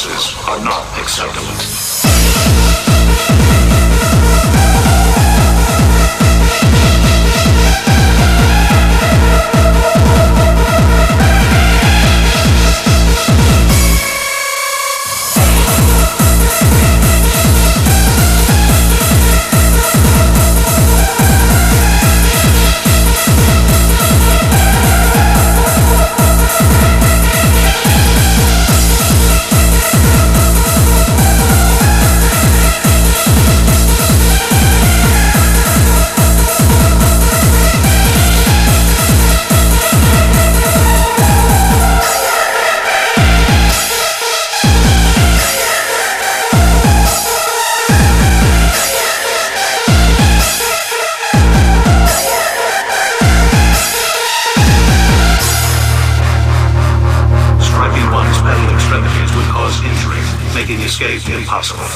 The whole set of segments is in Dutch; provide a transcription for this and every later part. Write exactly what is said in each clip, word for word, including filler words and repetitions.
losses are not acceptable. Making escape impossible.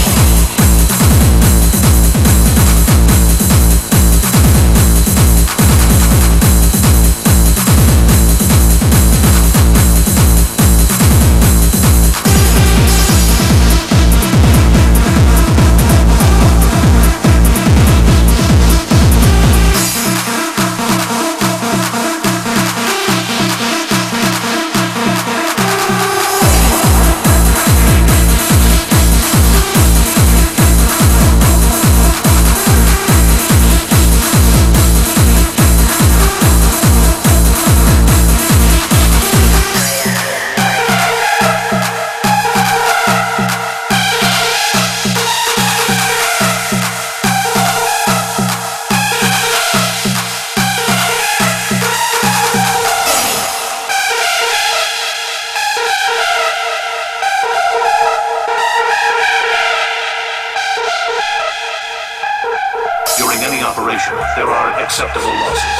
During any operation, there are acceptable losses.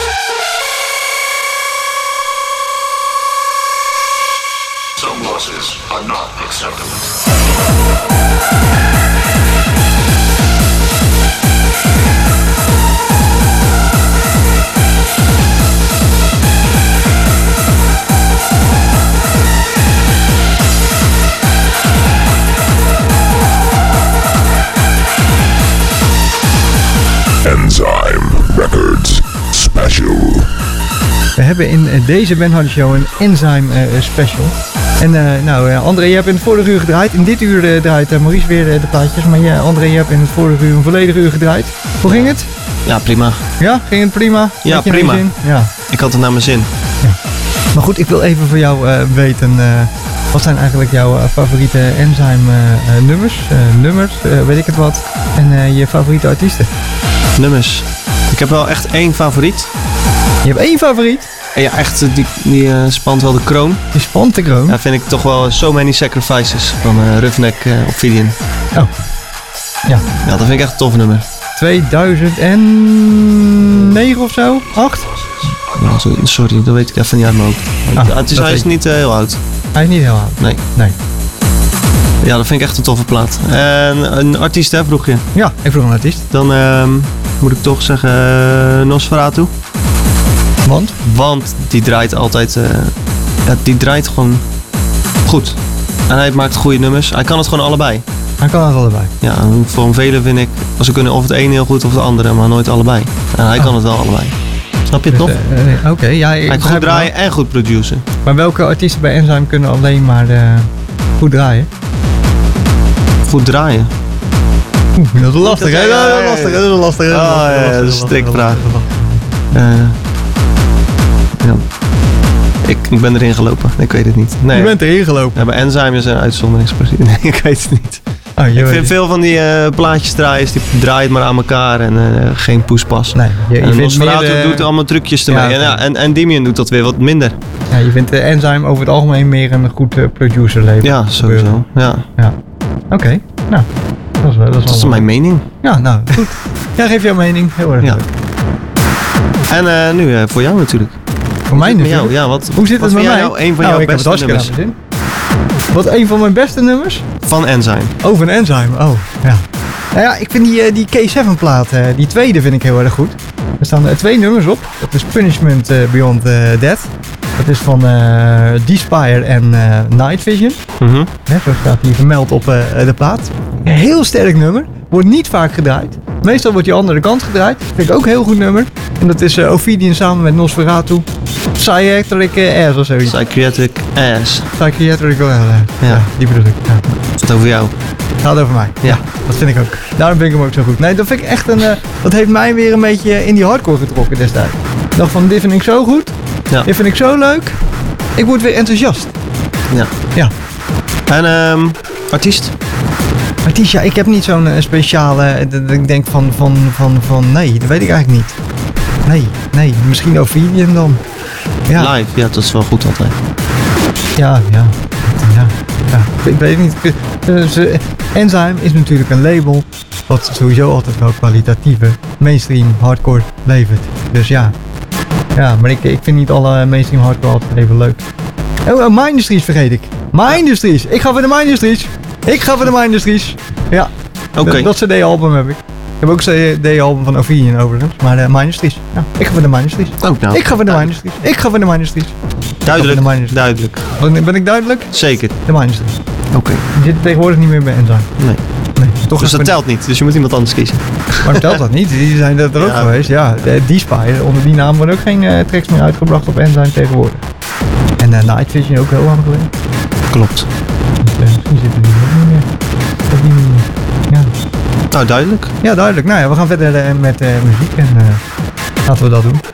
Some losses are not acceptable. Enzyme Records Special. We hebben in deze Ben Hardy Show een Enzyme uh, Special. En uh, nou uh, André, je hebt in het vorige uur gedraaid. In dit uur uh, draait uh, Maurice weer uh, de plaatjes. Maar ja, André, je hebt in het vorige uur een volledig uur gedraaid. Hoe ging het? Ja, prima. Ja, ging het prima? Ja, Had je prima. naar je zin? Ja. Ik had het naar mijn zin. Ja. Maar goed, ik wil even voor jou uh, weten... Uh, wat zijn eigenlijk jouw uh, favoriete Enzyme uh, uh, nummers? Uh, nummers, uh, weet ik het wat. En uh, je favoriete artiesten? Nummers. Ik heb wel echt één favoriet. Je hebt één favoriet? En ja, echt, die, die uh, spant wel de kroon. Die spant de kroon? Ja, vind ik toch wel So Many Sacrifices van uh, Roughneck uh, Ophidian. Oh. Ja. Ja, dat vind ik echt een tof nummer. tweeduizend negen of zo? acht? Ja, zo, sorry, dat weet ik even niet uit mijn hoofd. Ah, ja, het is, hij is niet uh, heel oud. Hij is niet heel oud? Nee. Nee. Ja, dat vind ik echt een toffe plaat. En een artiest, hè, vroeg je? Ja, ik vroeg een artiest. Dan uh, moet ik toch zeggen uh, Nosferatu. Want? Want die draait altijd... Uh, ja, die draait gewoon goed. En hij maakt goede nummers. Hij kan het gewoon allebei. Hij kan het allebei. Ja, voor velen vind ik... Ze kunnen of het ene heel goed of het andere, maar nooit allebei. En hij oh. kan het wel allebei. Snap je het dus, nog? Uh, uh, Oké, okay, ja. Hij kan goed draaien wel. En goed produceren. Maar welke artiesten bij Enzyme kunnen alleen maar uh, goed draaien? Goed draaien? Oeh, dat is lastig, hè? Dat is lastig, dat is lastig. Oh ja, dat is een strikvraag. Uh, ja. Ik, ik ben erin gelopen, ik weet het niet. Nee. Je bent erin gelopen? Ja, bij Enzyme is een uitzondering. Nee, ik weet het niet. Oh, ik vind weet veel van die uh, plaatjes draaien, die draaien maar aan elkaar en uh, geen poespas. Nee, je, je en Nosferatu uh, doet allemaal trucjes ermee. Ja, en, ja, en Endymion doet dat weer wat minder. Ja, je vindt uh, Enzyme over het algemeen meer een goed uh, producer label. Ja, sowieso. Ja. ja. Oké, okay. Nou, dat is, dat is, dat is mijn mening. Ja, nou, goed. Ja, geef jouw mening. Heel erg ja. leuk. En uh, nu uh, voor jou natuurlijk. Voor mij natuurlijk? Jou? Ja, wat, Hoe zit wat het met mij? Nou, een van nou, jouw ik beste heb het nummers. Zin. Wat een van mijn beste nummers? Van Enzyme. Oh, van Enzyme. Oh, ja. Nou ja, ik vind die, die K zeven plaat, uh, die tweede vind ik heel erg goed. Er staan uh, twee nummers op. Dat is Punishment uh, Beyond uh, Death. Dat is van uh, D-Spire en uh, Night Vision. Mhm. Hè, zo staat hier vermeld op uh, de plaat. Een heel sterk nummer. Wordt niet vaak gedraaid. Meestal wordt die andere kant gedraaid. Vind ik ook een heel goed nummer. En dat is uh, Ophidian samen met Nosferatu. Psychiatric uh, Ass of zoiets. Psychiatric Ass. Psychiatric uh, ja. ja, die bedoel ik. Ja. Het over jou. Gaat over mij. Ja, dat vind ik ook. Daarom vind ik hem ook zo goed. Nee, dat vind ik echt een... Uh, dat heeft mij weer een beetje in die hardcore getrokken destijds. Ik dacht van, dit vind ik zo goed. Ja. Dit vind ik zo leuk. Ik word weer enthousiast. Ja. Ja. En um, artiest? Artiest, ja, ik heb niet zo'n uh, speciale... Dat ik denk van, van, van, van... Nee, dat weet ik eigenlijk niet. Nee, nee. Misschien Ophidian dan. Ja. Live, ja, dat is wel goed altijd. Ja, ja. Ja, ja. Ik weet het niet. Dus, uh, Enzyme is natuurlijk een label wat sowieso altijd wel kwalitatieve mainstream hardcore levert. Dus ja. Ja, maar ik, ik vind niet alle mainstream hardcore altijd even leuk. Oh, oh My Industries vergeet ik. My Industries. Ik ga voor de My Industries. Ik ga voor de My Industries. Ja. Oké. Okay. Dat, dat C D-album heb ik. Ik heb ook een C D-album van Ophidian overigens. Maar de My Industries. Ja, ik ga voor de My Industries. Ook nou. Ik ga voor de My Industries. Ik ga voor de My Industries. Duidelijk. Duidelijk. Ben, ben ik duidelijk? Zeker. De My Industries. Oké. Okay. Die zit tegenwoordig niet meer bij Enzyme. Nee. nee toch dus dat telt niet. Dus je moet iemand anders kiezen. Maar telt dat niet? Die zijn er ook ja. geweest. Ja, D-Spire. Onder die naam worden ook geen uh, tracks meer uitgebracht op Enzyme tegenwoordig. En uh, Night Vision ook heel lang geleden. Klopt. Dus, uh, misschien zitten die ook niet meer. Op die manier. Ja. Nou, duidelijk. Ja, duidelijk. Nou ja, we gaan verder uh, met uh, muziek en uh, laten we dat doen.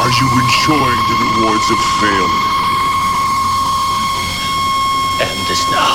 Are you enjoying the rewards of failure? End this now.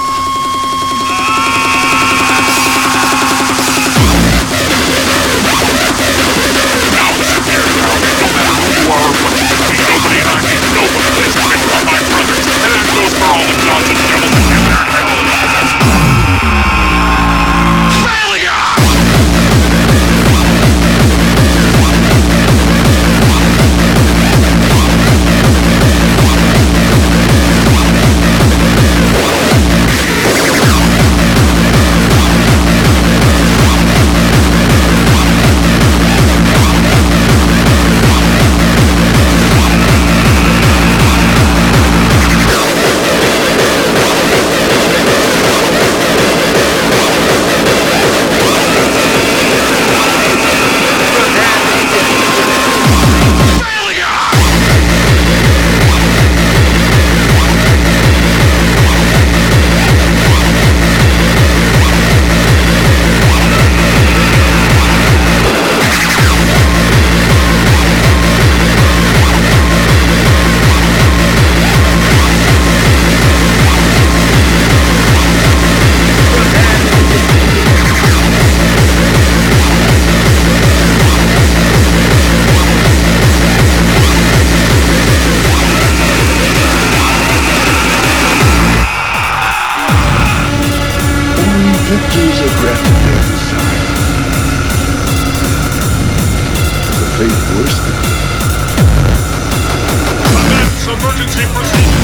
Victories are granted their desire. The fate worse than Commence emergency procedure.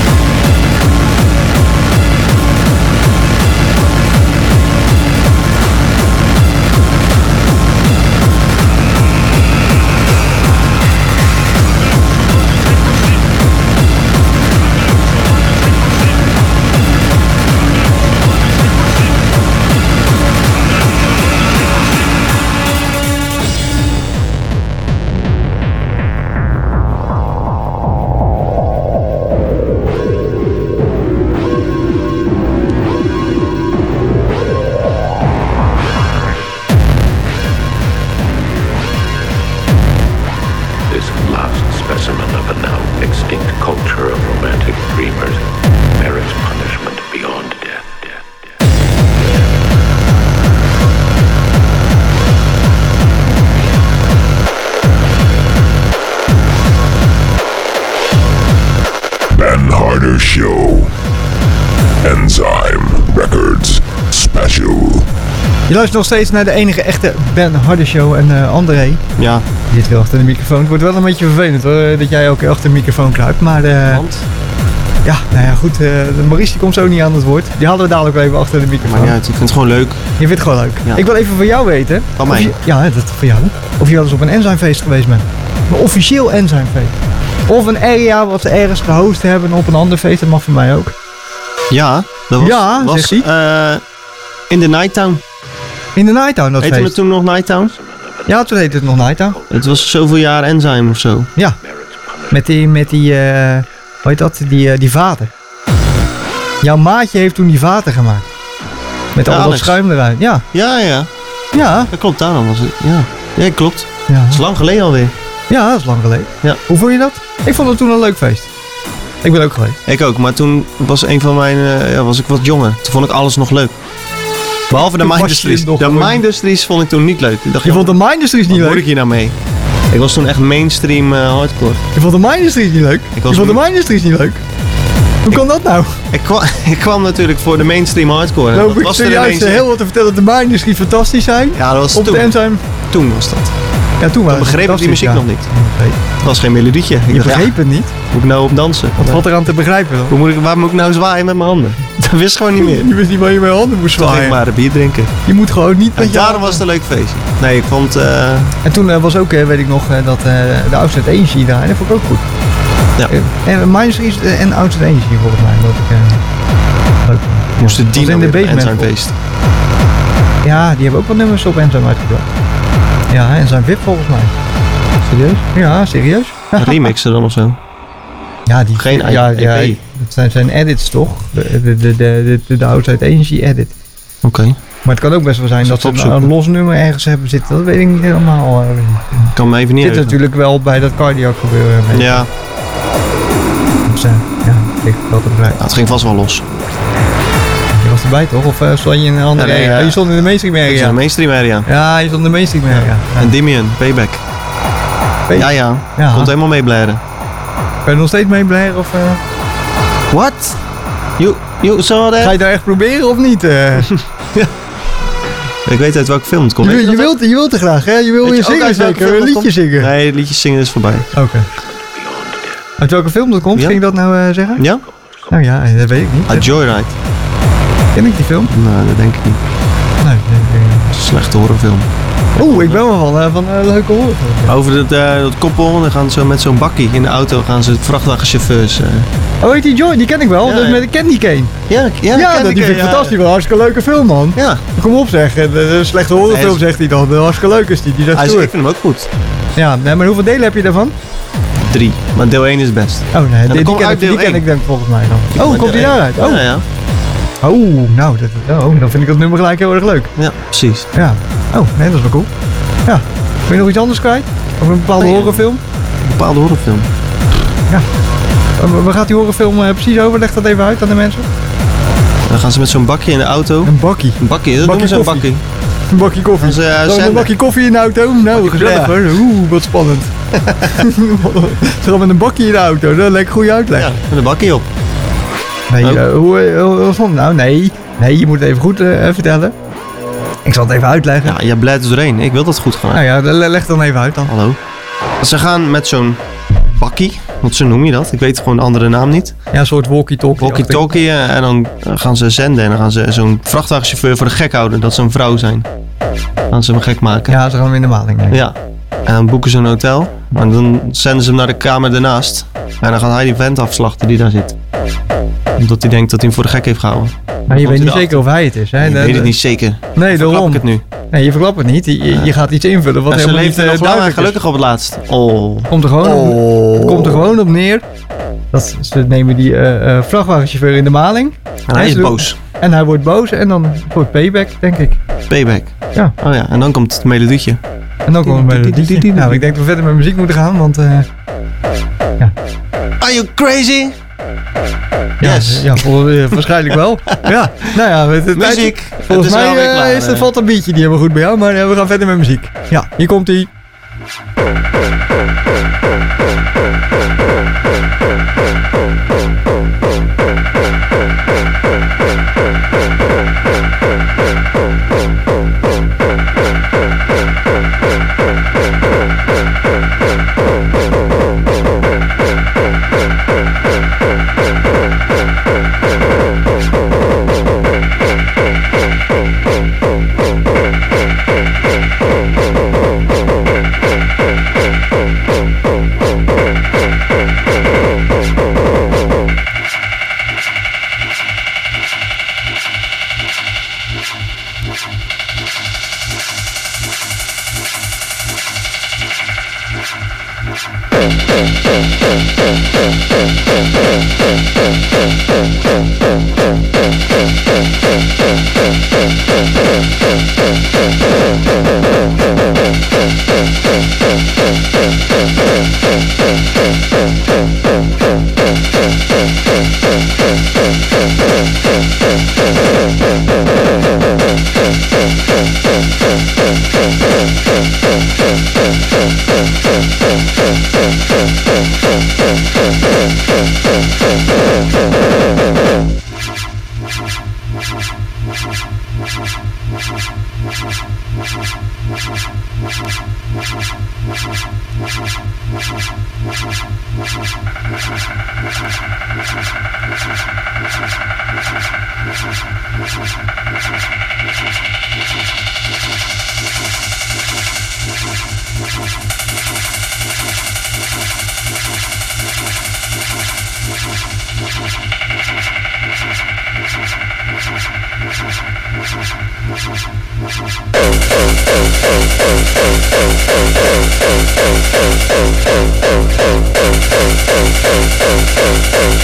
Show. Enzyme Records Special. Je luistert nog steeds naar de enige echte Ben Harder Show. En uh, André, ja. die zit wel achter de microfoon. Het wordt wel een beetje vervelend hoor, dat jij ook achter de microfoon kruipt. Maar uh, Want? Ja, nou ja goed, uh, Maurice die komt zo niet aan het woord. Die hadden we dadelijk wel even achter de microfoon. Maar ja, ik vind het gewoon leuk. Je vindt het gewoon leuk. Ja. Ik wil even van jou weten. Van mij? Je, ja, dat voor jou. Of je wel eens op een Enzymefeest geweest bent. Een officieel Enzymefeest. Of een area wat ze ergens gehost hebben op een ander feest. Dat mag voor mij ook. Ja, dat was, ja, was zegt hij. Uh, in de Nighttown. In de Nighttown dat Heette feest? het toen nog Nighttown? Ja, toen heette het nog Nighttown. Het was zoveel jaar Enzyme of zo. Ja, met die, met die, uh, hoe heet dat, die, uh, die vaten. Jouw maatje heeft toen die vaten gemaakt. Met Ja, al dat Alex. schuim eruit. Ja, Ja, ja. ja, Dat klopt, daarom was het. Ja, ja klopt. ja. Dat is lang geleden alweer. Ja, dat is lang geleden. Ja. Hoe vond je dat? Ik vond het toen een leuk feest. Ik ben ook geweest. Ik ook, maar toen was een van mijn, uh, ja, was ik wat jonger. Toen vond ik alles nog leuk. Behalve de Toen was je Mindustries. nog De gewoon- Mindustries vond ik toen niet leuk. Ik dacht, Je ja, vond de Mindustries niet wat moet leuk? ik hier nou mee? Ik was toen echt mainstream uh, hardcore. Je vond de Mindustries niet leuk? Ik was Je vond de toen- Mindustries niet leuk? Hoe kan dat nou? Ik kwam, ik kwam natuurlijk voor de mainstream hardcore. Loop Wat ik was er serieus ineens? heel wat te vertellen dat de Mindustries fantastisch zijn? Ja, dat was Op toen. de Enzyme. Toen was dat. Ja, toen was Toen begreep ik die muziek nog niet. Het was geen melodietje. Ik Je dacht, ja, begreep het niet? moet ik nou op dansen? Wat valt er aan te begrijpen dan? Hoe moet ik, waar moet ik nou zwaaien met mijn handen? Dat wist ik gewoon niet meer. Je wist niet waar je met je handen moest Toen ging ik zwaaien. maar een bier drinken. Je moet gewoon niet En met je daarom was het een leuk feestje. Nee, ik vond... Uh, En toen uh, was ook, uh, weet ik nog, uh, dat uh, de Outside Energy daar, en dat vond ik ook goed. Ja. Uh, en Mindustries uh, en Outside Energy volgens mij, dat ik uh, leuk vond. moest de Dat was Dino in de weer bij basement. Enzyme feest. Ja, die hebben ook wat nummers op Enzyme uitgebracht. Ja, Enzyme V I P volgens mij. Serieus? Ja, serieus? Remixen dan of zo? Ja, die, Geen ja, E P. ja, dat zijn, zijn edits toch? De, de, de, de, de, de Outside Energy edit. Oké. Okay. Maar het kan ook best wel zijn dat, Dat ze ze een, opzoeken. een los nummer ergens hebben zitten. Dat weet ik niet helemaal. Uh, Ik kan me even niet Dit is heugen. natuurlijk wel bij dat cardiac gebeuren. weet je. Ja, Dus, uh, ja, ik wel te begrijpen. nou, het ging vast wel los. Je was erbij toch? Of uh, stond je in een andere Ja, nee, area? ja. Je stond in de mainstream Het is area. een mainstream area. Ja, je stond in de mainstream area. Ja. En Dimian, Payback. Payback? Ja, ja. Ja. Komt helemaal mee blaren. Ben je nog steeds mee blij? Of, uh, What? You, you saw that? ga je daar echt proberen of niet? Uh, Ik weet uit welke film het komt. je, Weet je, je dat wilt, je wilt te graag, hè? Je wil Weet je je ook zingen uit welke zeker? film Een het liedje komt? zingen? Nee, liedjes zingen is voorbij. Oké. Uit welke film dat komt? Ja. Ging je dat nou uh, zeggen? Ja? Nou ja, dat weet ik niet. A Joyride. Ken ik die film? Nou, dat denk ik niet. Nee, nee, nee. Het is een slechte horrorfilm. Oeh, ik ben wel van, uh, van uh, leuke horen. Over dat, uh, dat koppel, dan gaan ze met zo'n bakkie in de auto, gaan ze vrachtwagenchauffeurs. Uh... Oh, heet die Joy? Die ken ik wel. Ja, dat is ja. met de Candy Cane. Ja, ja, Ja, ken dat, die ik, vind ik ja. fantastisch. Wel een hartstikke leuke film, man. Ja, Kom op zeg. De, de slechte horrorfilm Nee, zegt hij dan. De hartstikke leuk is die. Die zegt hij is, stoer. ik vind hem ook goed. Ja, nee, maar hoeveel delen heb je daarvan? Drie, maar deel één is het best. Oh nee, die, die, komt ken, uit ik, die deel ken één. ik denk volgens mij dan. Oh, komt die daaruit? Oh, Ja, ja. oh nou, dat, oh, dan vind ik dat nummer gelijk heel erg leuk. Ja, precies. Ja. Oh, nee, dat is wel cool. Ja. Wil je nog iets anders kwijt? Over een bepaalde Nee, horrorfilm? Een bepaalde horrorfilm. Waar- Waar gaat die horrorfilm uh, precies over? Leg dat even uit aan de mensen. Dan gaan ze met zo'n bakje in de auto. Een bakkie. Een bakje, dat Bakkie noemen ze een koffie. bakkie. Een bakje koffie. Gaan ze, uh, Zo, een zenden. bakje koffie in de auto? Nou, Bakje gezellig koffie, hoor. Oeh, wat spannend. Zo met een bakje in de auto, dat lijkt een goede uitleg. Ja, met een bakje op. Nee, Oh. eh, hoe, eh, hoe, hoe stond het nou? Nee, nee, je moet het even goed eh, vertellen. Ik zal het even uitleggen. Ja, jij blijft er doorheen. Ik wil dat het goed gaan. Nou ja, le- leg het dan even uit dan. Hallo. Ze gaan met zo'n bakkie, want zo noem je dat. Ik weet gewoon de andere naam niet. Ja, een soort walkie-talkie. Walkie-talkie eh, en dan eh, gaan ze zenden. En dan gaan ze zo'n vrachtwagenchauffeur voor de gek houden. Dat ze een vrouw zijn. Dan gaan ze hem gek maken. Ja, ze gaan hem in de maling nemen. Ja. En dan boeken ze een hotel. En dan zenden ze hem naar de kamer daarnaast. En dan gaat hij die vent afslachten die daar zit. Omdat hij denkt dat hij hem voor de gek heeft gehouden. Maar je Komt weet hij niet zeker of hij het is. Hè? Ik De- weet het de- niet zeker. Nee, Verklap daarom. ik het nu. Nee, je verklapt het niet. Je, je- je gaat iets invullen wat En ze helemaal niet leefde uh, nog lang en duidelijk is. gelukkig op het laatst. Oh. Komt er gewoon, Oh. op, het komt er gewoon op neer. Dat ze nemen die eh, eh, vrachtwagenchauffeur in de maling. En hij is ze doen- boos. En hij wordt boos en dan wordt payback, denk ik. Payback. Ja. Oh ja, en dan komt het melodietje. En dan komen we bij het liedje. Nou, ik denk dat we verder met muziek moeten gaan, want... eh, Are you crazy? ja, Yes. Ja, vol- eh, waarschijnlijk wel. Ja, nou ja, het, het Muziek. volgens Het is mij wel weer eh, klaar, is het, eh. valt een beatje niet helemaal goed bij jou, maar eh, we gaan verder met muziek. Ja, hier komt ie.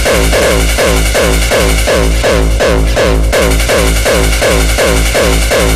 We'll be right back.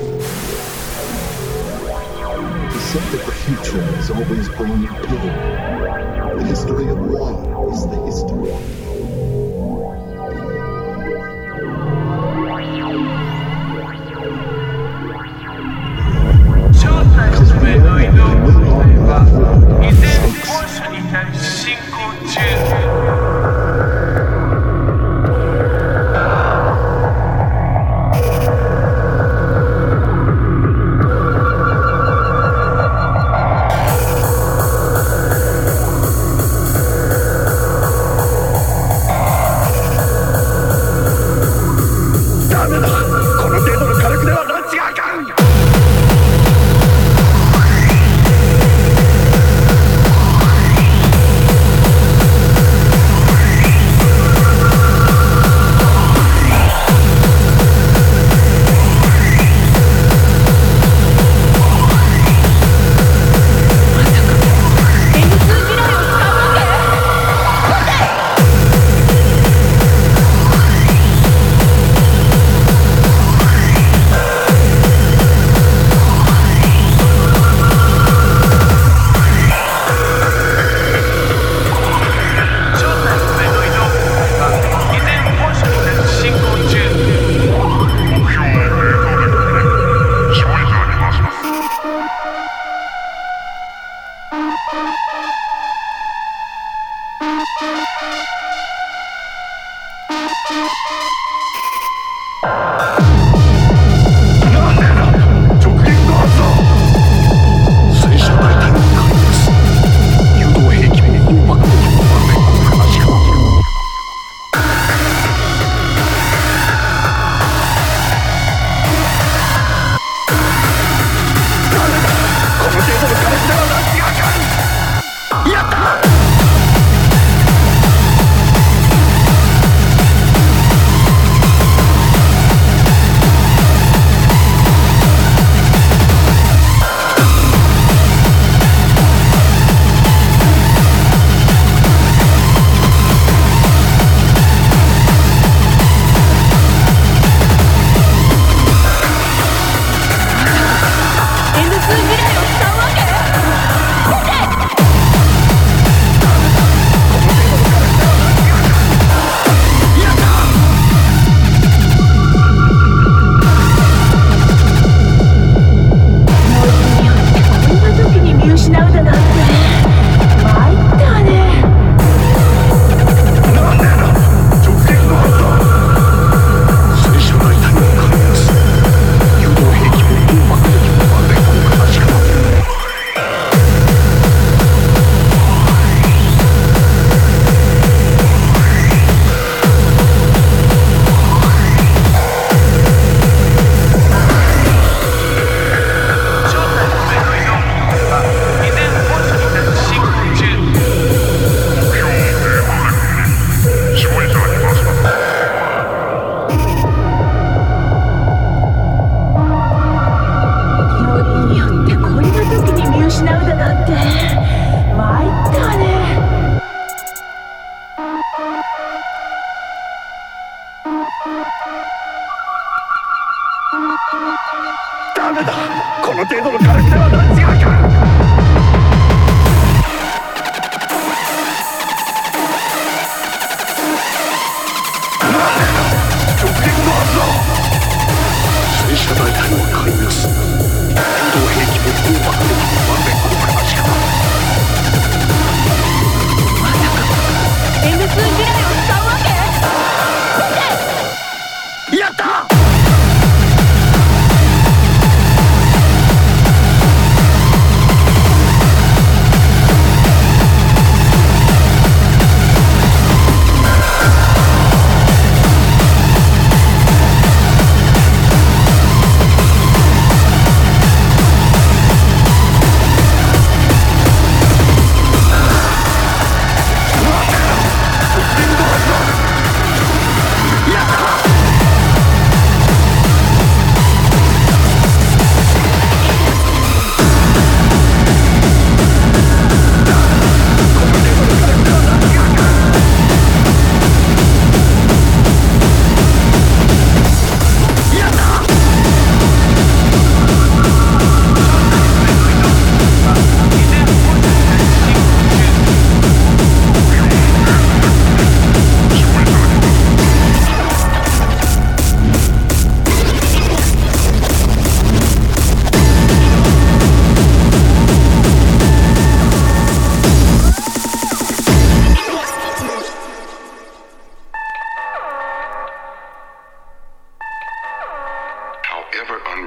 He said that the future is always bringing pain. The history of war is the history. Because we know that we will not laugh at mistakes.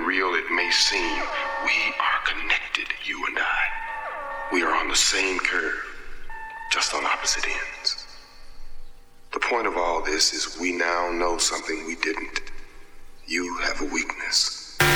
real it may seem, we are connected, you and I. We are on the same curve, just on opposite ends. The point of all this is we now know something we didn't. You have a weakness.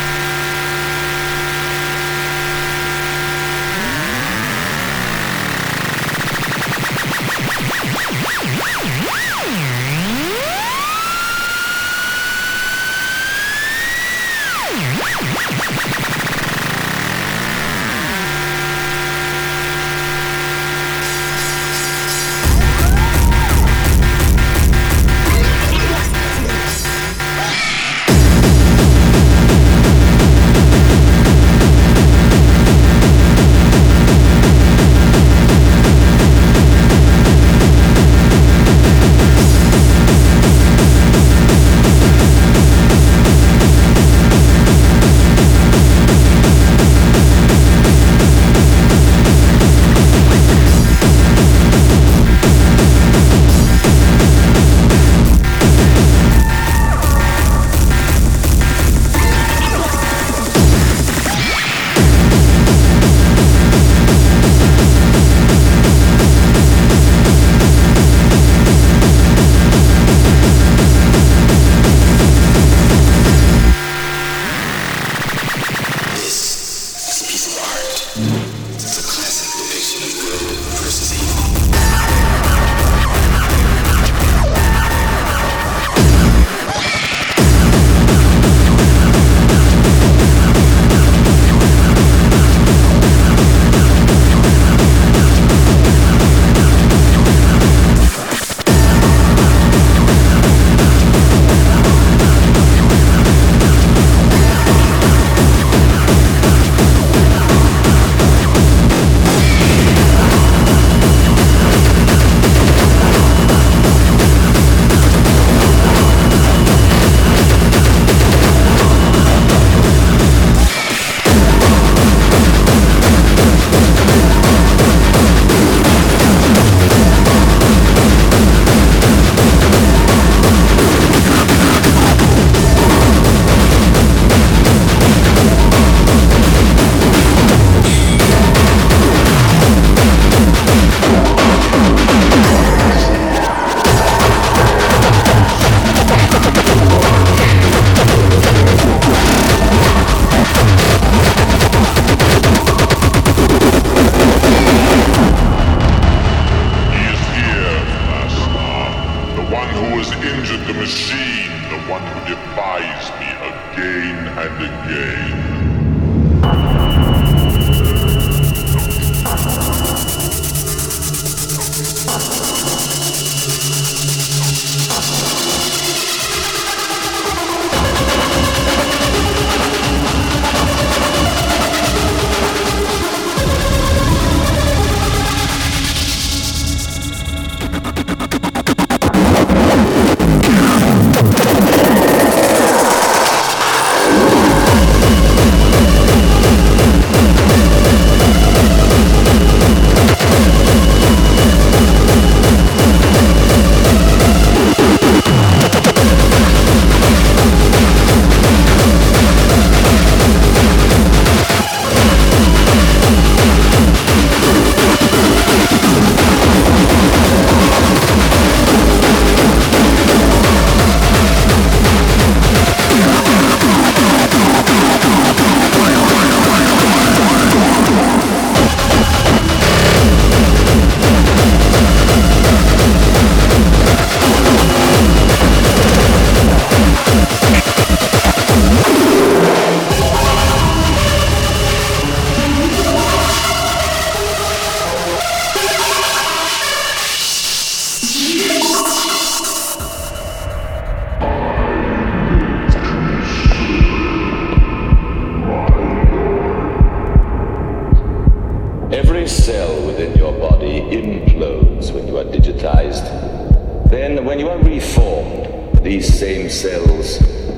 Every cell within your body implodes when you are digitized. Then, when you are reformed, these same cells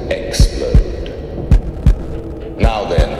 explode. Now then,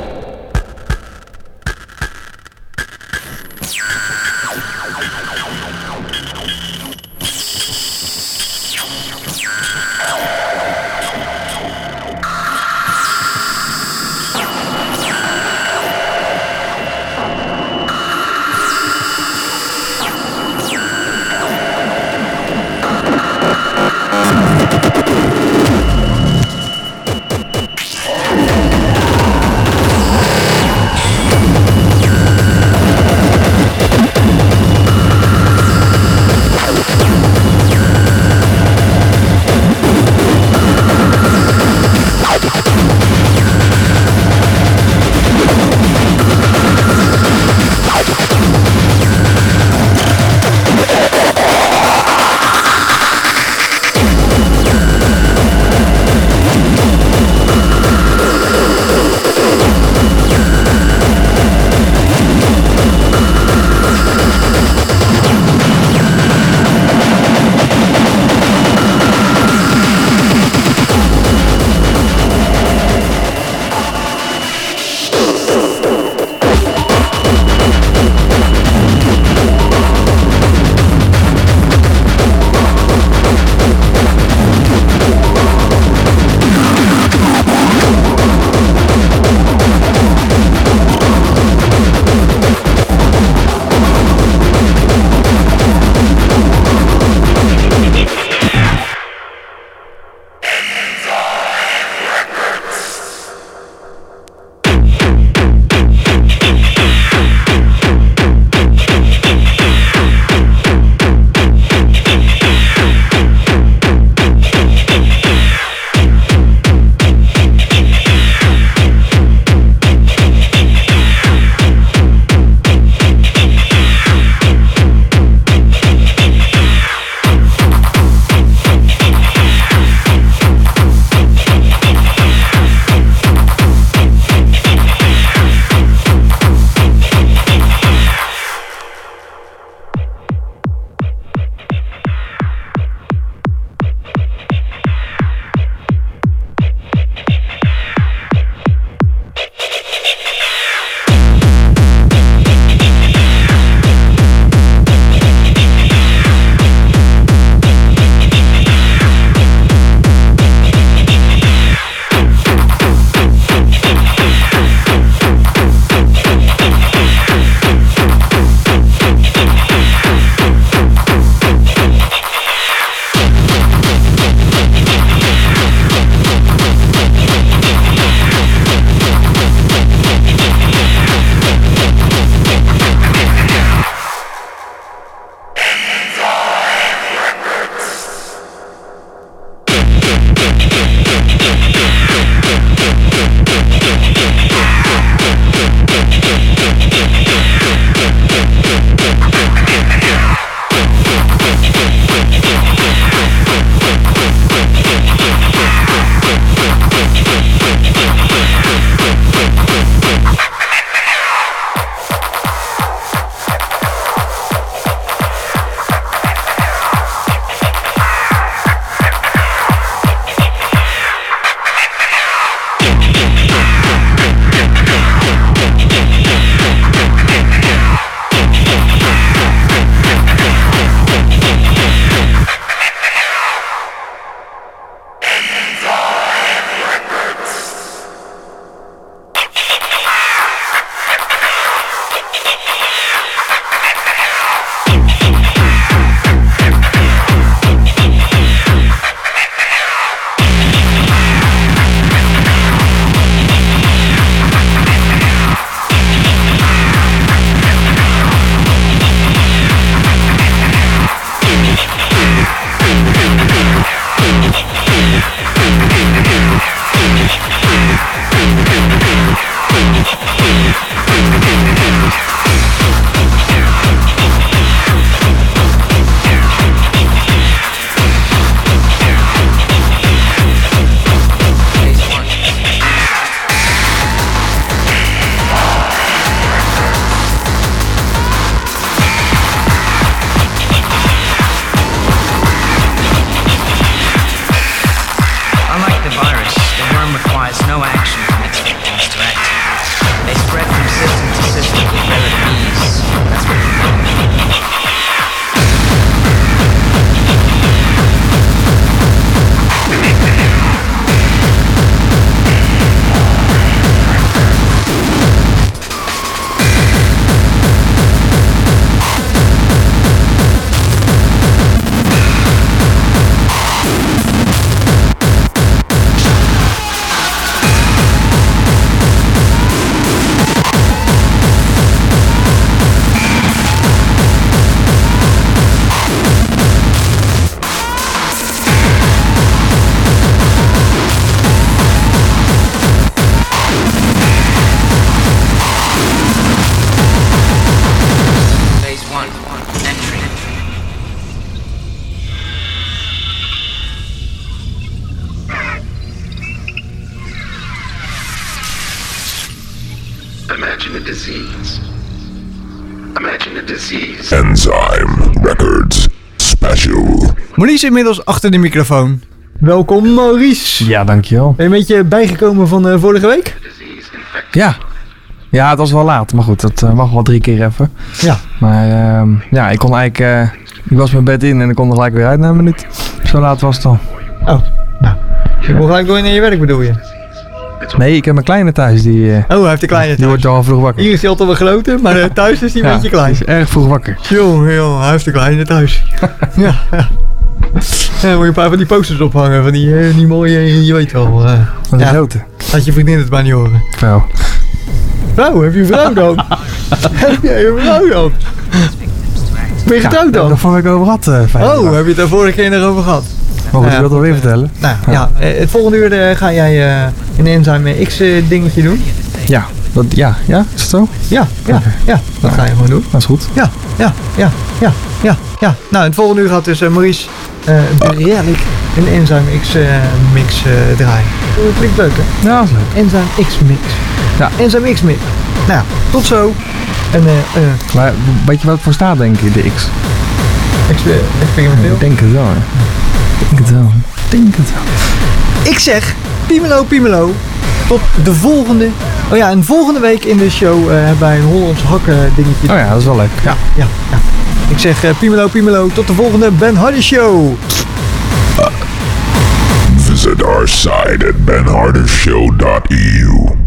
Imagine a disease. Imagine a disease. Enzyme Records Special. Maurice is inmiddels achter de microfoon. Welkom Maurice. Ja, dankjewel. Ben je een beetje bijgekomen van uh, vorige week? Ja. Ja, het was wel laat, maar goed, dat uh, mag wel drie keer even. Ja. Maar uh, ja, ik kon eigenlijk, uh, ik was mijn bed in en ik kon er gelijk weer uit na een minuut. Zo laat was het al. Oh, nou. Je kon gelijk door naar je werk bedoel je? Nee, ik heb mijn kleine thuis, die, uh, Oh, hij heeft de kleine thuis. die wordt al vroeg wakker. Hier is hij altijd wel groter, maar uh, thuis is hij een ja, beetje klein. die is erg vroeg wakker. Jongen, jongen, hij heeft de kleine thuis. ja, ja. Ja, moet je een paar van die posters ophangen, van die, uh, die mooie, je weet wel. Uh, Van de ja. grote. Laat je vriendin het maar niet horen. Vrouw. Vrouw, heb je een vrouw dan? heb jij een vrouw dan? Ben je getrouwd Ja, dan? daar vorige week over gehad. Uh, Oh, heb je het daar vorige keer nog over gehad? Oh, moet Ja, ik dat wel weer vertellen? Nou ja, ja het volgende uur uh, ga jij uh, een Enzyme X uh, dingetje doen. Ja, dat, ja, ja, is het zo? Ja, ja, ja, dat ga je gewoon doen. Dat is goed. Ja, ja, ja, ja, ja, ja. Nou, in het volgende uur gaat dus uh, Maurice uh, bereidelijk een Enzyme X uh, mix uh, draaien. Dat klinkt leuk, hè? Ja, dat is leuk. Enzyme X mix. Ja. Enzyme X mix. Nou, tot zo. En uh, uh, Maar weet je wat het voor staat, denk je, de X? exper- experimenteel. Ik denk het wel, hè. Ik denk het wel. Ik denk het wel. Ik zeg, Piemelo, Piemelo. Tot de volgende. Oh ja, en volgende week in de show uh, hebben wij een Hollands hakken dingetje. Oh ja, dat is wel leuk. Ja. Ja, ja. Ik zeg uh, Piemelo, Piemelo. Tot de volgende Ben Hardy Show. Visit our site at ben harder show dot e u.